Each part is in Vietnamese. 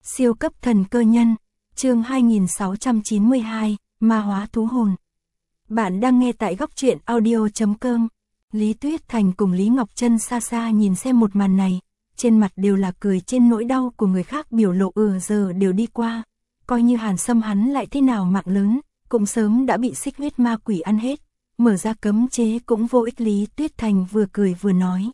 Siêu cấp thần cơ nhân, chương 2692, ma hóa thú hồn. Bạn đang nghe tại góc truyện audio.com. Lý Tuyết Thành cùng Lý Ngọc Trân xa xa nhìn xem một màn này, trên mặt đều là cười trên nỗi đau của người khác, biểu lộ giờ đều đi qua. Coi như Hàn Sâm hắn lại thế nào mạng lớn, cũng sớm đã bị xích huyết ma quỷ ăn hết, mở ra cấm chế cũng vô ích. Lý Tuyết Thành vừa cười vừa nói.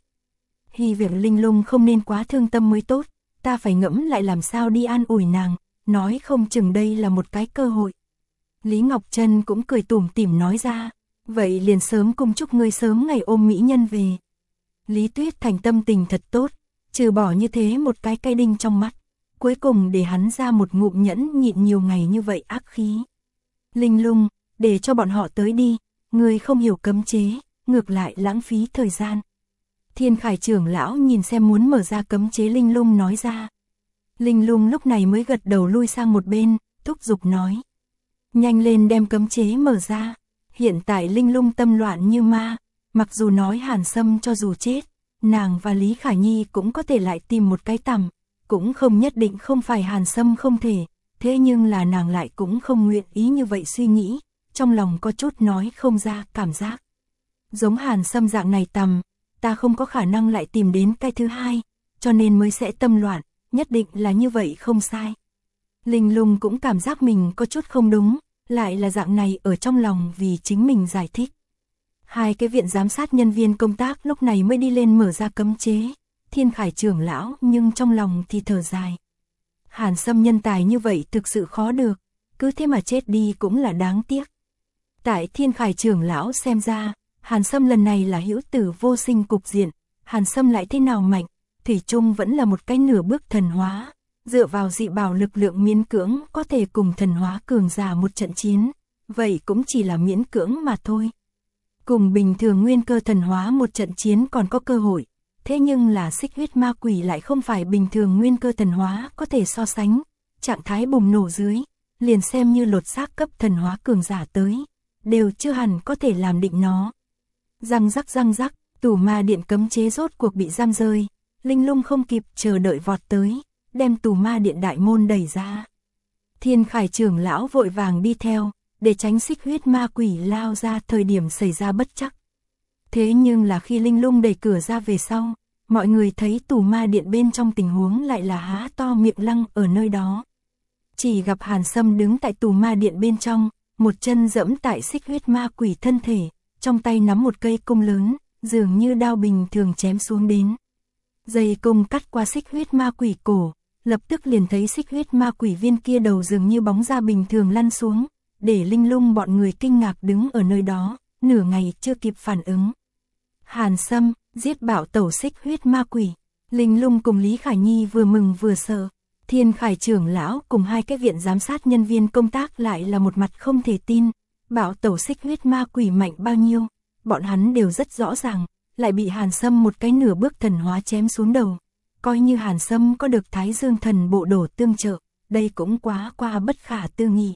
Hy việc Linh Lung không nên quá thương tâm mới tốt, ta phải ngẫm lại làm sao đi an ủi nàng, nói không chừng đây là một cái cơ hội. Lý Ngọc Trân cũng cười tủm tỉm nói ra, vậy liền sớm cùng chúc ngươi sớm ngày ôm mỹ nhân về. Lý Tuyết Thành tâm tình thật tốt, trừ bỏ như thế một cái cây đinh trong mắt, cuối cùng để hắn ra một ngụm nhẫn nhịn nhiều ngày như vậy ác khí. Linh Lung, để cho bọn họ tới đi, ngươi không hiểu cấm chế, ngược lại lãng phí thời gian. Thiên Khải trưởng lão nhìn xem muốn mở ra cấm chế, Linh Lung nói ra. Linh Lung lúc này mới gật đầu lui sang một bên, thúc giục nói. Nhanh lên đem cấm chế mở ra. Hiện tại Linh Lung tâm loạn như ma, mặc dù nói Hàn Sâm cho dù chết, nàng và Lý Khả Nhi cũng có thể lại tìm một cái tằm, cũng không nhất định không phải Hàn Sâm không thể, thế nhưng là nàng lại cũng không nguyện ý như vậy suy nghĩ, trong lòng có chút nói không ra cảm giác. Giống Hàn Sâm dạng này tằm, ta không có khả năng lại tìm đến cái thứ hai, cho nên mới sẽ tâm loạn, nhất định là như vậy không sai. Linh Lung cũng cảm giác mình có chút không đúng, lại là dạng này ở trong lòng vì chính mình giải thích. Hai cái viện giám sát nhân viên công tác lúc này mới đi lên mở ra cấm chế, Thiên Khải trưởng lão nhưng trong lòng thì thở dài. Hàn Sâm nhân tài như vậy thực sự khó được, cứ thế mà chết đi cũng là đáng tiếc. Tại Thiên Khải trưởng lão xem ra, Hàn Sâm lần này là hữu tử vô sinh cục diện, Hàn Sâm lại thế nào mạnh, thủy chung vẫn là một cái nửa bước thần hóa, dựa vào dị bảo lực lượng miễn cưỡng có thể cùng thần hóa cường giả một trận chiến, vậy cũng chỉ là miễn cưỡng mà thôi. Cùng bình thường nguyên cơ thần hóa một trận chiến còn có cơ hội, thế nhưng là xích huyết ma quỷ lại không phải bình thường nguyên cơ thần hóa có thể so sánh, trạng thái bùng nổ dưới, liền xem như lột xác cấp thần hóa cường giả tới, đều chưa hẳn có thể làm định nó. Răng rắc, tủ ma điện cấm chế rốt cuộc bị giam rơi, Linh Lung không kịp chờ đợi vọt tới, đem tủ ma điện đại môn đẩy ra. Thiên Khải trưởng lão vội vàng đi theo, để tránh xích huyết ma quỷ lao ra thời điểm xảy ra bất trắc. Thế nhưng là khi Linh Lung đẩy cửa ra về sau, mọi người thấy tủ ma điện bên trong tình huống lại là há to miệng lăng ở nơi đó. Chỉ gặp Hàn Sâm đứng tại tủ ma điện bên trong, một chân dẫm tại xích huyết ma quỷ thân thể, trong tay nắm một cây cung lớn, dường như đao bình thường chém xuống đến. Dây cung cắt qua xích huyết ma quỷ cổ, lập tức liền thấy xích huyết ma quỷ viên kia đầu dường như bóng ra bình thường lăn xuống, để Linh Lung bọn người kinh ngạc đứng ở nơi đó, nửa ngày chưa kịp phản ứng. Hàn Sâm, giết bạo tẩu xích huyết ma quỷ. Linh Lung cùng Lý Khả Nhi vừa mừng vừa sợ. Thiên Khải trưởng lão cùng hai cái viện giám sát nhân viên công tác lại là một mặt không thể tin. Bạo tẩu xích huyết ma quỷ mạnh bao nhiêu, bọn hắn đều rất rõ ràng, lại bị Hàn Sâm một cái nửa bước thần hóa chém xuống đầu. Coi như Hàn Sâm có được Thái Dương thần bộ đổ tương trợ, đây cũng quá qua bất khả tư nghị.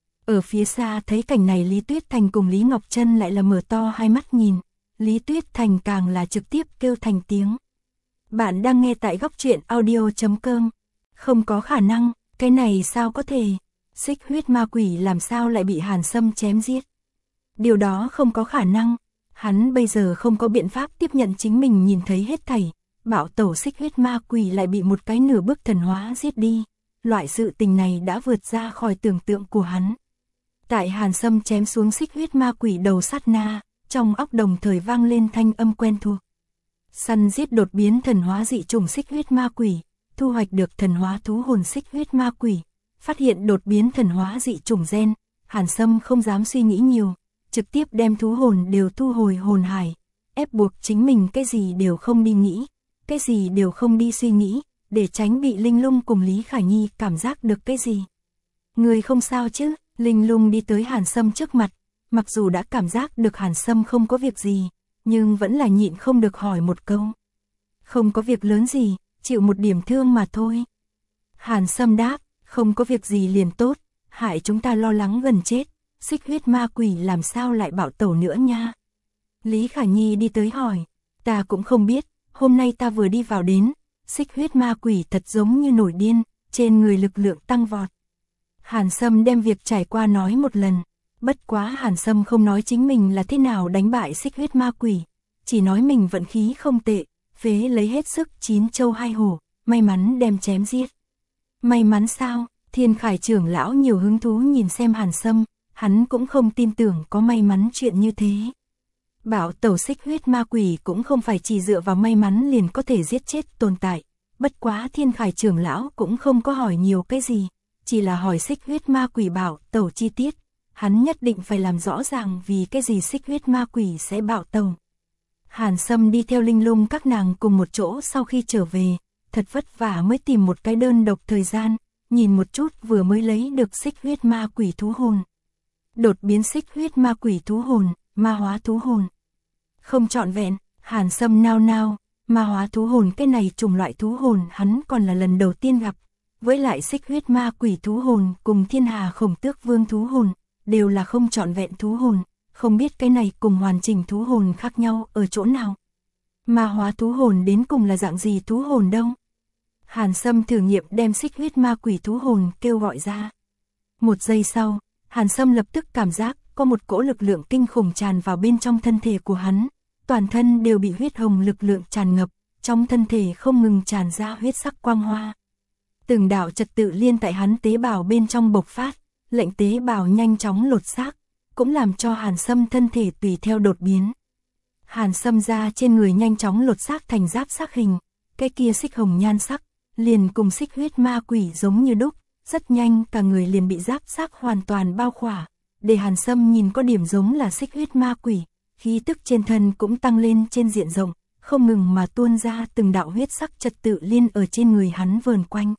Ở phía xa thấy cảnh này, Lý Tuyết Thành cùng Lý Ngọc Trân lại là mở to hai mắt nhìn, Lý Tuyết Thành càng là trực tiếp kêu thành tiếng. Bạn đang nghe tại góc truyện audio.com. Không có khả năng, cái này sao có thể? Xích huyết ma quỷ làm sao lại bị Hàn Sâm chém giết? Điều đó không có khả năng, hắn bây giờ không có biện pháp tiếp nhận chính mình nhìn thấy hết thảy, bạo tẩu xích huyết ma quỷ lại bị một cái nửa bước thần hóa giết đi. Loại sự tình này đã vượt ra khỏi tưởng tượng của hắn. Tại Hàn Sâm chém xuống xích huyết ma quỷ đầu sát na, trong óc đồng thời vang lên thanh âm quen thuộc. Săn giết đột biến thần hóa dị chủng xích huyết ma quỷ, thu hoạch được thần hóa thú hồn xích huyết ma quỷ, phát hiện đột biến thần hóa dị chủng gen. Hàn Sâm không dám suy nghĩ nhiều, trực tiếp đem thú hồn đều thu hồi hồn hải, ép buộc chính mình cái gì đều không đi nghĩ, cái gì đều không đi suy nghĩ, để tránh bị Linh Lung cùng Lý Khả Nhi cảm giác được cái gì. Người không sao chứ? Linh Lung đi tới Hàn Sâm trước mặt, mặc dù đã cảm giác được Hàn Sâm không có việc gì, nhưng vẫn là nhịn không được hỏi một câu. Không có việc lớn gì, chịu một điểm thương mà thôi. Hàn Sâm đáp, không có việc gì liền tốt, hại chúng ta lo lắng gần chết, xích huyết ma quỷ làm sao lại bạo tẩu nữa nha. Lý Khả Nhi đi tới hỏi, ta cũng không biết, hôm nay ta vừa đi vào đến, xích huyết ma quỷ thật giống như nổi điên, trên người lực lượng tăng vọt. Hàn Sâm đem việc trải qua nói một lần, bất quá Hàn Sâm không nói chính mình là thế nào đánh bại xích huyết ma quỷ, chỉ nói mình vận khí không tệ, phế lấy hết sức 9 châu 2 hổ, may mắn đem chém giết. May mắn sao? Thiên Khải trưởng lão nhiều hứng thú nhìn xem Hàn Sâm, hắn cũng không tin tưởng có may mắn chuyện như thế. Bảo tẩu xích huyết ma quỷ cũng không phải chỉ dựa vào may mắn liền có thể giết chết tồn tại, bất quá Thiên Khải trưởng lão cũng không có hỏi nhiều cái gì, chỉ là hỏi xích huyết ma quỷ bảo tẩu chi tiết, hắn nhất định phải làm rõ ràng vì cái gì xích huyết ma quỷ sẽ bảo tẩu. Hàn Sâm đi theo Linh Lung các nàng cùng một chỗ sau khi trở về, thật vất vả mới tìm một cái đơn độc thời gian, nhìn một chút vừa mới lấy được xích huyết ma quỷ thú hồn. Đột biến xích huyết ma quỷ thú hồn, ma hóa thú hồn. Không trọn vẹn, Hàn Sâm nao nao, ma hóa thú hồn cái này chủng loại thú hồn hắn còn là lần đầu tiên gặp, với lại xích huyết ma quỷ thú hồn cùng thiên hà khổng tước vương thú hồn, đều là không trọn vẹn thú hồn, không biết cái này cùng hoàn chỉnh thú hồn khác nhau ở chỗ nào. Ma hóa thú hồn đến cùng là dạng gì thú hồn đâu? Hàn Sâm thử nghiệm đem xích huyết ma quỷ thú hồn kêu gọi ra. Một giây sau, Hàn Sâm lập tức cảm giác có một cỗ lực lượng kinh khủng tràn vào bên trong thân thể của hắn, toàn thân đều bị huyết hồng lực lượng tràn ngập, trong thân thể không ngừng tràn ra huyết sắc quang hoa. Từng đạo trật tự liên tại hắn tế bào bên trong bộc phát, lệnh tế bào nhanh chóng lột xác, cũng làm cho Hàn Sâm thân thể tùy theo đột biến. Hàn Sâm da trên người nhanh chóng lột xác thành giáp xác hình, cái kia xích hồng nhan sắc, liền cùng xích huyết ma quỷ giống như đúc, rất nhanh cả người liền bị giáp xác hoàn toàn bao khỏa, để Hàn Sâm nhìn có điểm giống là xích huyết ma quỷ, khí tức trên thân cũng tăng lên trên diện rộng, không ngừng mà tuôn ra từng đạo huyết sắc trật tự liên ở trên người hắn vờn quanh.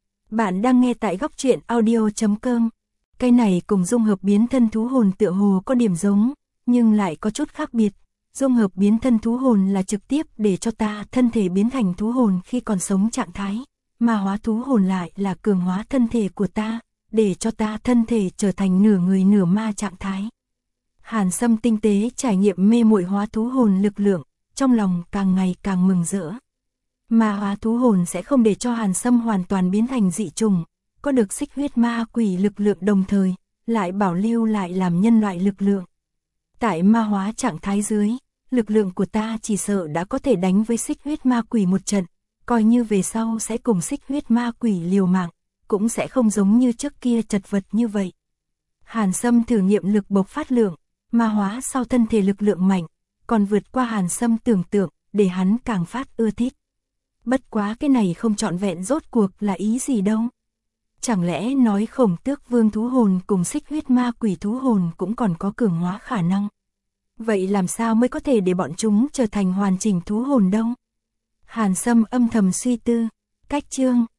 Bạn đang nghe tại góc truyện audio.com. Cái này cùng dung hợp biến thân thú hồn tựa hồ có điểm giống, nhưng lại có chút khác biệt. Dung hợp biến thân thú hồn là trực tiếp để cho ta thân thể biến thành thú hồn khi còn sống trạng thái, mà hóa thú hồn lại là cường hóa thân thể của ta, để cho ta thân thể trở thành nửa người nửa ma trạng thái. Hàn Sâm tinh tế trải nghiệm mê muội hóa thú hồn lực lượng, trong lòng càng ngày càng mừng rỡ. Mà hóa thú hồn sẽ không để cho Hàn Sâm hoàn toàn biến thành dị trùng, có được xích huyết ma quỷ lực lượng đồng thời, lại bảo lưu lại làm nhân loại lực lượng. Tại ma hóa trạng thái dưới, lực lượng của ta chỉ sợ đã có thể đánh với xích huyết ma quỷ một trận, coi như về sau sẽ cùng xích huyết ma quỷ liều mạng, cũng sẽ không giống như trước kia chật vật như vậy. Hàn Sâm thử nghiệm lực bộc phát lượng, ma hóa sau thân thể lực lượng mạnh, còn vượt qua Hàn Sâm tưởng tượng, để hắn càng phát ưa thích. Bất quá cái này không trọn vẹn rốt cuộc là ý gì đâu. Chẳng lẽ nói khổng tước vương thú hồn cùng xích huyết ma quỷ thú hồn cũng còn có cường hóa khả năng? Vậy làm sao mới có thể để bọn chúng trở thành hoàn chỉnh thú hồn đâu? Hàn Sâm âm thầm suy tư, cách chương